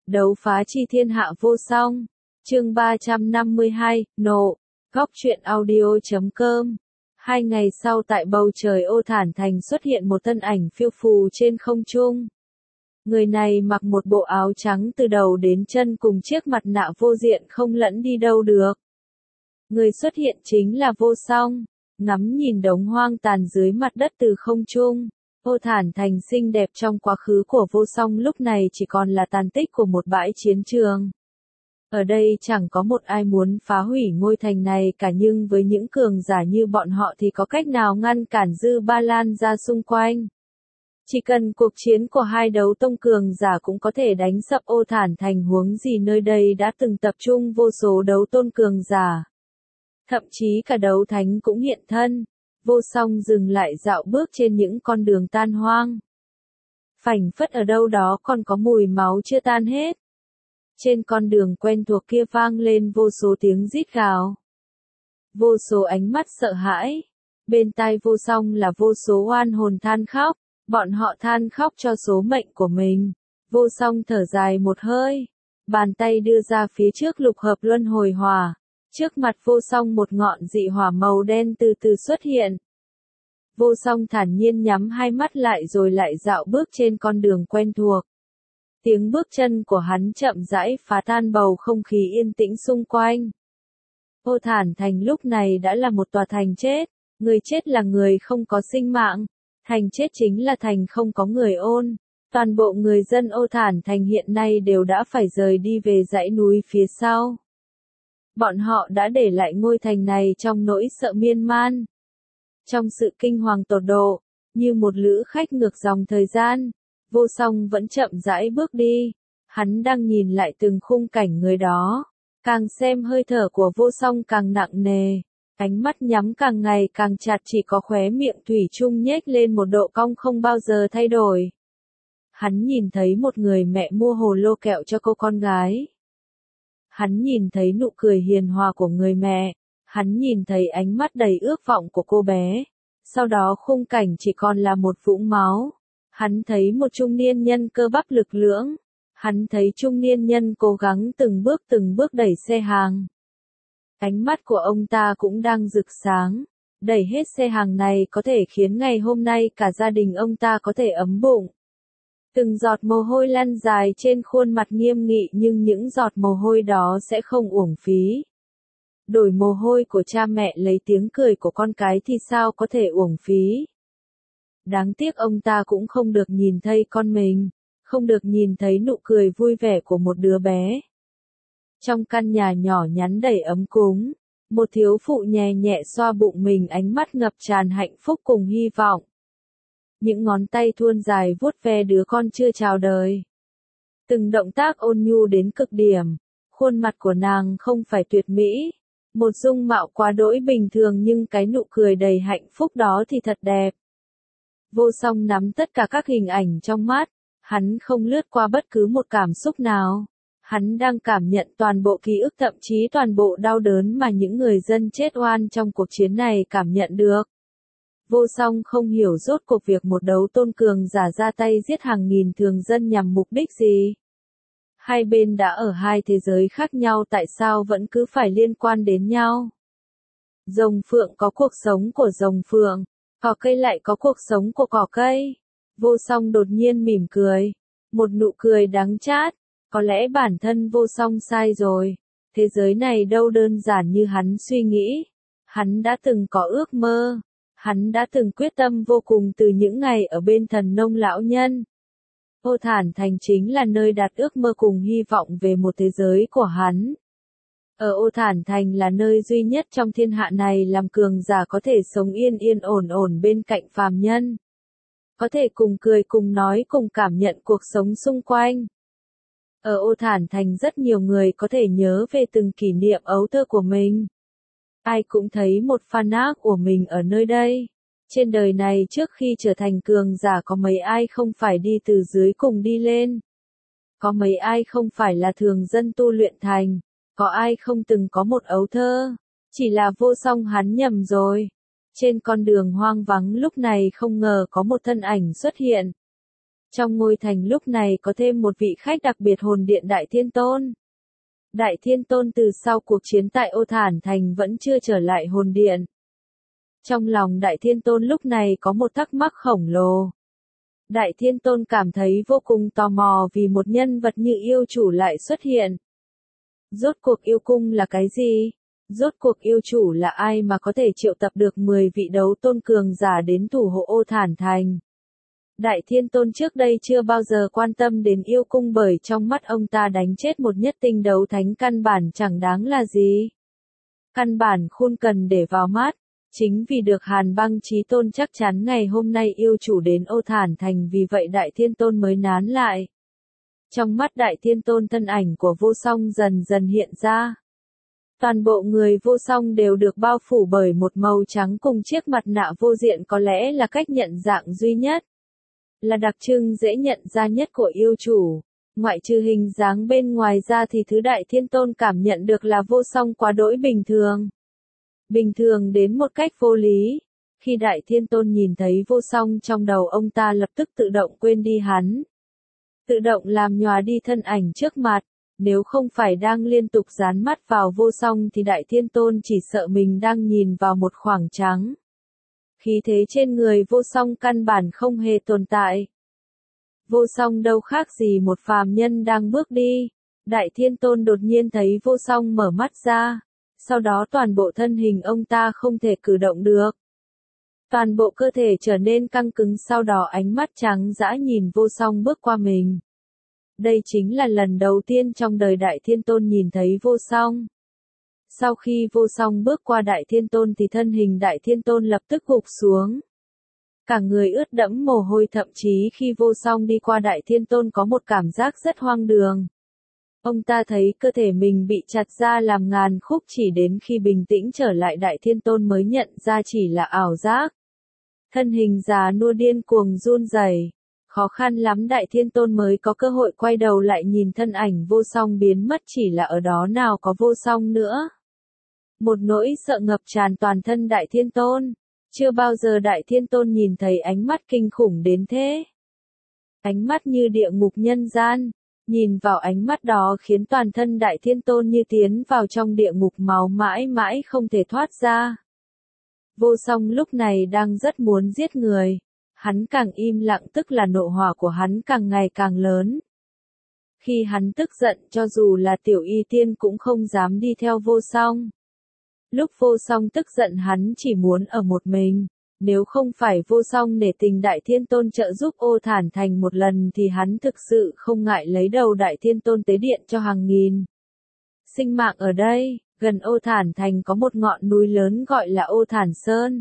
Đấu phá chi thiên hạ vô song. Chương 352, nộ. Góc truyện audio.com. 2 ngày sau tại bầu trời Ô Thản Thành xuất hiện một thân ảnh phiêu phù trên không trung. Người này mặc một bộ áo trắng từ đầu đến chân cùng chiếc mặt nạ vô diện không lẫn đi đâu được. Người xuất hiện chính là Vô Song. Ngắm nhìn đống hoang tàn dưới mặt đất từ không trung, Ô Thản Thành xinh đẹp trong quá khứ của Vô Song lúc này chỉ còn là tàn tích của một bãi chiến trường. Ở đây chẳng có một ai muốn phá hủy ngôi thành này cả, nhưng với những cường giả như bọn họ thì có cách nào ngăn cản dư ba lan ra xung quanh. Chỉ cần cuộc chiến của hai đấu tông cường giả cũng có thể đánh sập Ô Thản Thành, huống gì nơi đây đã từng tập trung vô số đấu tôn cường giả. Thậm chí cả đấu thánh cũng hiện thân. Vô Song dừng lại dạo bước trên những con đường tan hoang. Phành phất ở đâu đó còn có mùi máu chưa tan hết. Trên con đường quen thuộc kia vang lên vô số tiếng rít gào. Vô số ánh mắt sợ hãi. Bên tai Vô Song là vô số oan hồn than khóc. Bọn họ than khóc cho số mệnh của mình. Vô Song thở dài một hơi. Bàn tay đưa ra phía trước lục hợp luân hồi hỏa. Trước mặt Vô Song một ngọn dị hỏa màu đen từ từ xuất hiện. Vô Song thản nhiên nhắm hai mắt lại rồi lại dạo bước trên con đường quen thuộc. Tiếng bước chân của hắn chậm rãi phá tan bầu không khí yên tĩnh xung quanh. Ô Thản Thành lúc này đã là một tòa thành chết. Người chết là người không có sinh mạng. Thành chết chính là thành không có người ôn. Toàn bộ người dân Ô Thản Thành hiện nay đều đã phải rời đi về dãy núi phía sau. Bọn họ đã để lại ngôi thành này trong nỗi sợ miên man. Trong sự kinh hoàng tột độ, như một lữ khách ngược dòng thời gian, Vô Song vẫn chậm rãi bước đi. Hắn đang nhìn lại từng khung cảnh người đó. Càng xem hơi thở của Vô Song càng nặng nề. Ánh mắt nhắm càng ngày càng chặt, chỉ có khóe miệng thủy chung nhếch lên một độ cong không bao giờ thay đổi. Hắn nhìn thấy một người mẹ mua hồ lô kẹo cho cô con gái. Hắn nhìn thấy nụ cười hiền hòa của người mẹ. Hắn nhìn thấy ánh mắt đầy ước vọng của cô bé. Sau đó khung cảnh chỉ còn là một vũng máu. Hắn thấy một trung niên nhân cơ bắp lực lưỡng. Hắn thấy trung niên nhân cố gắng từng bước đẩy xe hàng. Ánh mắt của ông ta cũng đang rực sáng. Đẩy hết xe hàng này có thể khiến ngày hôm nay cả gia đình ông ta có thể ấm bụng. Từng giọt mồ hôi lăn dài trên khuôn mặt nghiêm nghị, nhưng những giọt mồ hôi đó sẽ không uổng phí. Đổi mồ hôi của cha mẹ lấy tiếng cười của con cái thì sao có thể uổng phí. Đáng tiếc ông ta cũng không được nhìn thấy con mình, không được nhìn thấy nụ cười vui vẻ của một đứa bé. Trong căn nhà nhỏ nhắn đầy ấm cúng, một thiếu phụ nhẹ nhẹ xoa bụng mình, ánh mắt ngập tràn hạnh phúc cùng hy vọng. Những ngón tay thuôn dài vuốt ve đứa con chưa chào đời. Từng động tác ôn nhu đến cực điểm. Khuôn mặt của nàng không phải tuyệt mỹ, một dung mạo quá đỗi bình thường, nhưng cái nụ cười đầy hạnh phúc đó thì thật đẹp. Vô Song nắm tất cả các hình ảnh trong mắt. Hắn không lướt qua bất cứ một cảm xúc nào. Hắn đang cảm nhận toàn bộ ký ức, thậm chí toàn bộ đau đớn mà những người dân chết oan trong cuộc chiến này cảm nhận được. Vô Song không hiểu rốt cuộc việc một đấu tôn cường giả ra tay giết hàng nghìn thường dân nhằm mục đích gì. Hai bên đã ở hai thế giới khác nhau, tại sao vẫn cứ phải liên quan đến nhau? Rồng phượng có cuộc sống của rồng phượng, cỏ cây lại có cuộc sống của cỏ cây. Vô Song đột nhiên mỉm cười, một nụ cười đắng chát. Có lẽ bản thân Vô Song sai rồi. Thế giới này đâu đơn giản như hắn suy nghĩ. Hắn đã từng có ước mơ. Hắn đã từng quyết tâm vô cùng từ những ngày ở bên thần nông lão nhân. Ô Thản Thành chính là nơi đặt ước mơ cùng hy vọng về một thế giới của hắn. Ở Ô Thản Thành là nơi duy nhất trong thiên hạ này làm cường giả có thể sống yên yên ổn ổn bên cạnh phàm nhân. Có thể cùng cười cùng nói cùng cảm nhận cuộc sống xung quanh. Ở Ô Thản Thành rất nhiều người có thể nhớ về từng kỷ niệm ấu thơ của mình. Ai cũng thấy một phan ác của mình ở nơi đây. Trên đời này trước khi trở thành cường giả có mấy ai không phải đi từ dưới cùng đi lên. Có mấy ai không phải là thường dân tu luyện thành. Có ai không từng có một ấu thơ. Chỉ là Vô Song hắn nhầm rồi. Trên con đường hoang vắng lúc này không ngờ có một thân ảnh xuất hiện. Trong ngôi thành lúc này có thêm một vị khách đặc biệt hồn điện Đại Thiên Tôn. Đại Thiên Tôn từ sau cuộc chiến tại Ô Thản Thành vẫn chưa trở lại hồn điện. Trong lòng Đại Thiên Tôn lúc này có một thắc mắc khổng lồ. Đại Thiên Tôn cảm thấy vô cùng tò mò vì một nhân vật như yêu chủ lại xuất hiện. Rốt cuộc yêu cung là cái gì? Rốt cuộc yêu chủ là ai mà có thể triệu tập được 10 vị đấu tôn cường giả đến thủ hộ Ô Thản Thành? Đại Thiên Tôn trước đây chưa bao giờ quan tâm đến yêu cung bởi trong mắt ông ta đánh chết một nhất tinh đấu thánh căn bản chẳng đáng là gì. Căn bản khôn cần để vào mắt. Chính vì được Hàn Băng Chí Tôn chắc chắn ngày hôm nay yêu chủ đến Ô Thản Thành vì vậy Đại Thiên Tôn mới nán lại. Trong mắt Đại Thiên Tôn thân ảnh của Vô Song dần dần hiện ra. Toàn bộ người Vô Song đều được bao phủ bởi một màu trắng cùng chiếc mặt nạ vô diện có lẽ là cách nhận dạng duy nhất. Là đặc trưng dễ nhận ra nhất của yêu chủ. Ngoại trừ hình dáng bên ngoài ra thì thứ Đại Thiên Tôn cảm nhận được là Vô Song quá đỗi bình thường. Bình thường đến một cách vô lý. Khi Đại Thiên Tôn nhìn thấy Vô Song trong đầu ông ta lập tức tự động quên đi hắn. Tự động làm nhòa đi thân ảnh trước mặt. Nếu không phải đang liên tục dán mắt vào Vô Song thì Đại Thiên Tôn chỉ sợ mình đang nhìn vào một khoảng trắng. Khí thế trên người Vô Song căn bản không hề tồn tại. Vô Song đâu khác gì một phàm nhân đang bước đi. Đại Thiên Tôn đột nhiên thấy Vô Song mở mắt ra. Sau đó toàn bộ thân hình ông ta không thể cử động được. Toàn bộ cơ thể trở nên căng cứng sau đó ánh mắt trắng dã nhìn Vô Song bước qua mình. Đây chính là lần đầu tiên trong đời Đại Thiên Tôn nhìn thấy Vô Song. Sau khi Vô Song bước qua Đại Thiên Tôn thì thân hình Đại Thiên Tôn lập tức gục xuống. Cả người ướt đẫm mồ hôi thậm chí khi Vô Song đi qua Đại Thiên Tôn có một cảm giác rất hoang đường. Ông ta thấy cơ thể mình bị chặt ra làm ngàn khúc chỉ đến khi bình tĩnh trở lại Đại Thiên Tôn mới nhận ra chỉ là ảo giác. Thân hình già nua điên cuồng run rẩy. Khó khăn lắm Đại Thiên Tôn mới có cơ hội quay đầu lại nhìn thân ảnh Vô Song biến mất chỉ là ở đó nào có Vô Song nữa. Một nỗi sợ ngập tràn toàn thân Đại Thiên Tôn. Chưa bao giờ Đại Thiên Tôn nhìn thấy ánh mắt kinh khủng đến thế. Ánh mắt như địa ngục nhân gian. Nhìn vào ánh mắt đó khiến toàn thân Đại Thiên Tôn như tiến vào trong địa ngục máu mãi mãi không thể thoát ra. Vô Song lúc này đang rất muốn giết người. Hắn càng im lặng tức là nộ hỏa của hắn càng ngày càng lớn. Khi hắn tức giận cho dù là Tiểu Y Tiên cũng không dám đi theo Vô Song. Lúc Vô Song tức giận hắn chỉ muốn ở một mình. Nếu không phải Vô Song nể tình Đại Thiên Tôn trợ giúp Ô Thản Thành một lần thì hắn thực sự không ngại lấy đầu Đại Thiên Tôn tế điện cho hàng nghìn sinh mạng ở đây. Gần Ô Thản Thành có một ngọn núi lớn gọi là Ô Thản Sơn.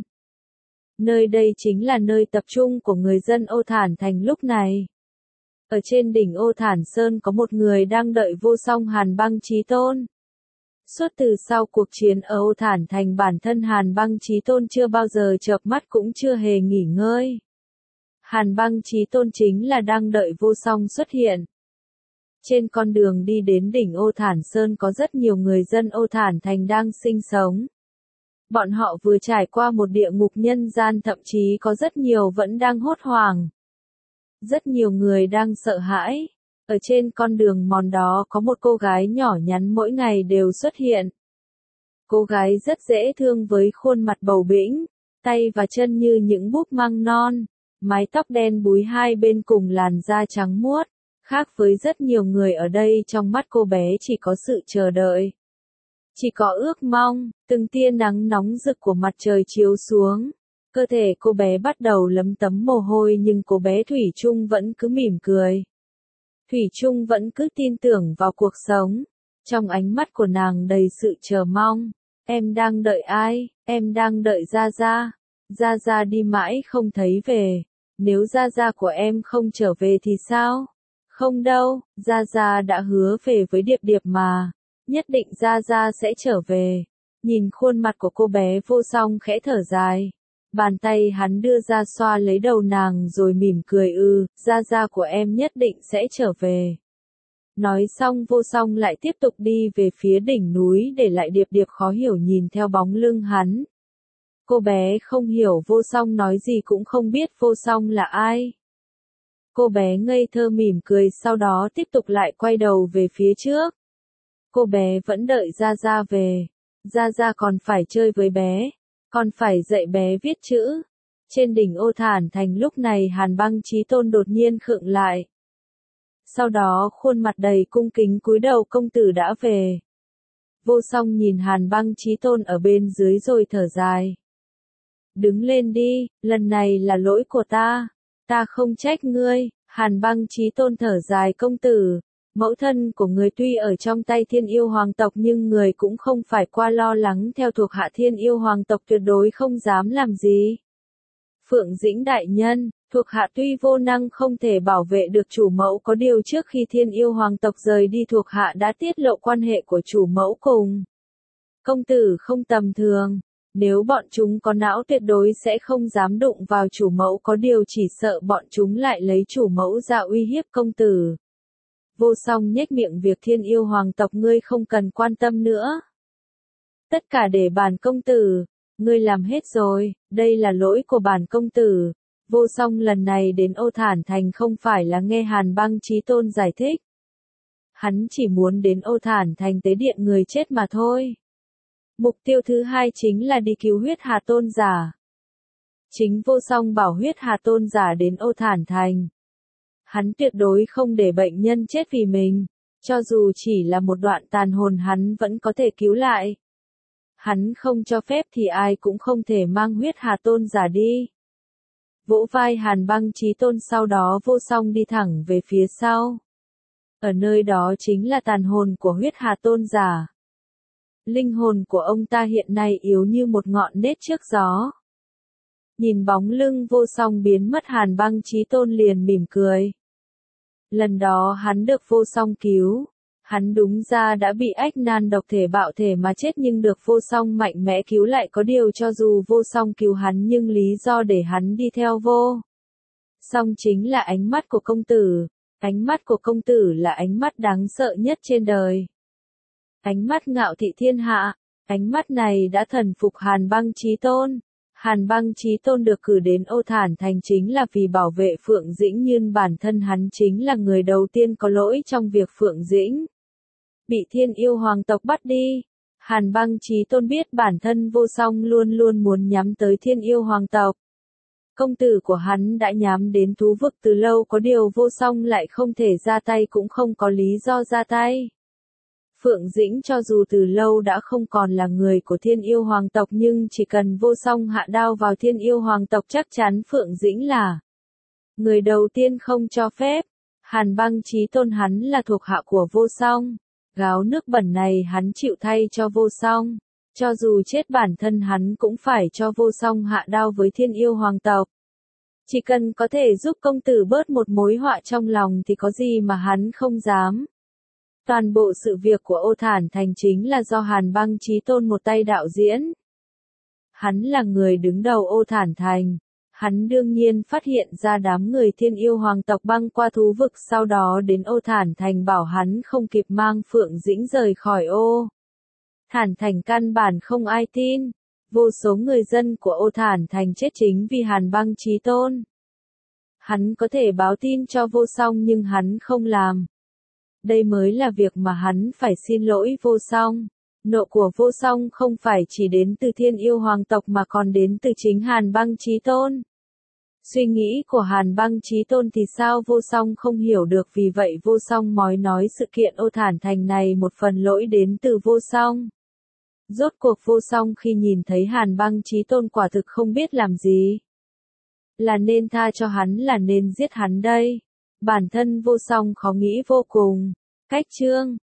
Nơi đây chính là nơi tập trung của người dân Ô Thản Thành lúc này. Ở trên đỉnh Ô Thản Sơn có một người đang đợi Vô Song Hàn Băng Chí Tôn. Suốt từ sau cuộc chiến ở Ô Thản Thành bản thân Hàn Băng Chí Tôn chưa bao giờ chợp mắt cũng chưa hề nghỉ ngơi. Hàn Băng Chí Tôn chính là đang đợi Vô Song xuất hiện. Trên con đường đi đến đỉnh Ô Thản Sơn có rất nhiều người dân Ô Thản Thành đang sinh sống. Bọn họ vừa trải qua một địa ngục nhân gian thậm chí có rất nhiều vẫn đang hốt hoảng. Rất nhiều người đang sợ hãi. Ở trên con đường mòn đó có một cô gái nhỏ nhắn mỗi ngày đều xuất hiện. Cô gái rất dễ thương với khuôn mặt bầu bĩnh, tay và chân như những búp măng non, mái tóc đen búi hai bên cùng làn da trắng muốt. Khác với rất nhiều người ở đây trong mắt cô bé chỉ có sự chờ đợi. Chỉ có ước mong, từng tia nắng nóng rực của mặt trời chiếu xuống. Cơ thể cô bé bắt đầu lấm tấm mồ hôi nhưng cô bé Thủy chung vẫn cứ mỉm cười. Thủy chung vẫn cứ tin tưởng vào cuộc sống. Trong ánh mắt của nàng đầy sự chờ mong. Em đang đợi ai? Em đang đợi Gia Gia. Gia Gia đi mãi không thấy về. Nếu Gia Gia của em không trở về thì sao? Không đâu, Gia Gia đã hứa về với Điệp Điệp mà. Nhất định Gia Gia sẽ trở về. Nhìn khuôn mặt của cô bé Vô Song khẽ thở dài. Bàn tay hắn đưa ra xoa lấy đầu nàng rồi mỉm cười Gia Gia của em nhất định sẽ trở về. Nói xong Vô Song lại tiếp tục đi về phía đỉnh núi để lại Điệp Điệp khó hiểu nhìn theo bóng lưng hắn. Cô bé không hiểu Vô Song nói gì cũng không biết Vô Song là ai. Cô bé ngây thơ mỉm cười sau đó tiếp tục lại quay đầu về phía trước. Cô bé vẫn đợi Gia Gia về. Gia Gia còn phải chơi với bé, còn phải dạy bé viết chữ. Trên đỉnh Ô Thản Thành lúc này Hàn Băng Chí Tôn đột nhiên khựng lại. Sau đó khuôn mặt đầy cung kính cúi đầu công tử đã về. Vô Song nhìn Hàn Băng Chí Tôn ở bên dưới rồi thở dài. Đứng lên đi, lần này là lỗi của ta không trách ngươi. Hàn Băng Chí Tôn thở dài công tử. Mẫu thân của người tuy ở trong tay Thiên Yêu Hoàng tộc nhưng người cũng không phải qua lo lắng theo thuộc hạ Thiên Yêu Hoàng tộc tuyệt đối không dám làm gì. Phượng Dĩnh đại nhân, thuộc hạ tuy vô năng không thể bảo vệ được chủ mẫu có điều trước khi Thiên Yêu Hoàng tộc rời đi thuộc hạ đã tiết lộ quan hệ của chủ mẫu cùng công tử không tầm thường. Nếu bọn chúng có não tuyệt đối sẽ không dám đụng vào chủ mẫu có điều chỉ sợ bọn chúng lại lấy chủ mẫu ra uy hiếp công tử. Vô Song nhếch miệng việc Thiên Yêu Hoàng tộc ngươi không cần quan tâm nữa. Tất cả để bản công tử, ngươi làm hết rồi, đây là lỗi của bản công tử. Vô Song lần này đến Ô Thản Thành không phải là nghe Hàn Băng Chí Tôn giải thích. Hắn chỉ muốn đến Ô Thản Thành tế điện người chết mà thôi. Mục tiêu thứ hai chính là đi cứu huyết hà tôn giả. Chính Vô Song bảo huyết hà tôn giả đến Ô Thản Thành. Hắn tuyệt đối không để bệnh nhân chết vì mình, cho dù chỉ là một đoạn tàn hồn hắn vẫn có thể cứu lại. Hắn không cho phép thì ai cũng không thể mang huyết hà tôn giả đi. Vỗ vai Hàn Băng Chí Tôn sau đó Vô Song đi thẳng về phía sau. Ở nơi đó chính là tàn hồn của huyết hà tôn giả. Linh hồn của ông ta hiện nay yếu như một ngọn nết trước gió. Nhìn bóng lưng Vô Song biến mất Hàn Băng Chí Tôn liền mỉm cười. Lần đó hắn được Vô Song cứu. Hắn đúng ra đã bị ách nan độc thể bạo thể mà chết nhưng được Vô Song mạnh mẽ cứu lại có điều cho dù Vô Song cứu hắn nhưng lý do để hắn đi theo Vô Song chính là ánh mắt của công tử. Ánh mắt của công tử là ánh mắt đáng sợ nhất trên đời. Ánh mắt ngạo thị thiên hạ. Ánh mắt này đã thần phục Hàn Băng Chí Tôn. Hàn Băng Chí Tôn được cử đến Ô Thản Thành chính là vì bảo vệ Phượng Dĩnh nhưng bản thân hắn chính là người đầu tiên có lỗi trong việc Phượng Dĩnh bị Thiên Yêu Hoàng tộc bắt đi. Hàn Băng Chí Tôn biết bản thân Vô Song luôn luôn muốn nhắm tới Thiên Yêu Hoàng tộc. Công tử của hắn đã nhắm đến thú vực từ lâu có điều Vô Song lại không thể ra tay cũng không có lý do ra tay. Phượng Dĩnh cho dù từ lâu đã không còn là người của Thiên Yêu Hoàng tộc nhưng chỉ cần Vô Song hạ đao vào Thiên Yêu Hoàng tộc chắc chắn Phượng Dĩnh là người đầu tiên không cho phép. Hàn Băng Chí Tôn hắn là thuộc hạ của Vô Song. Gáo nước bẩn này hắn chịu thay cho Vô Song. Cho dù chết bản thân hắn cũng phải cho Vô Song hạ đao với Thiên Yêu Hoàng tộc. Chỉ cần có thể giúp công tử bớt một mối họa trong lòng thì có gì mà hắn không dám. Toàn bộ sự việc của Ô Thản Thành chính là do Hàn Băng Chí Tôn một tay đạo diễn. Hắn là người đứng đầu Ô Thản Thành. Hắn đương nhiên phát hiện ra đám người Thiên Yêu Hoàng tộc băng qua thú vực sau đó đến Ô Thản Thành bảo hắn không kịp mang Phượng Dĩnh rời khỏi Ô Thản Thành căn bản không ai tin. Vô số người dân của Ô Thản Thành chết chính vì Hàn Băng Chí Tôn. Hắn có thể báo tin cho Vô Song nhưng hắn không làm. Đây mới là việc mà hắn phải xin lỗi Vô Song. Nộ của Vô Song không phải chỉ đến từ Thiên Yêu Hoàng tộc mà còn đến từ chính Hàn Băng Chí Tôn. Suy nghĩ của Hàn Băng Chí Tôn thì sao Vô Song không hiểu được vì vậy Vô Song nói sự kiện Ô Thản Thành này một phần lỗi đến từ Vô Song. Rốt cuộc Vô Song khi nhìn thấy Hàn Băng Chí Tôn quả thực không biết làm gì. Là nên tha cho hắn là nên giết hắn đây. Bản thân Vô Song khó nghĩ vô cùng. Cách chương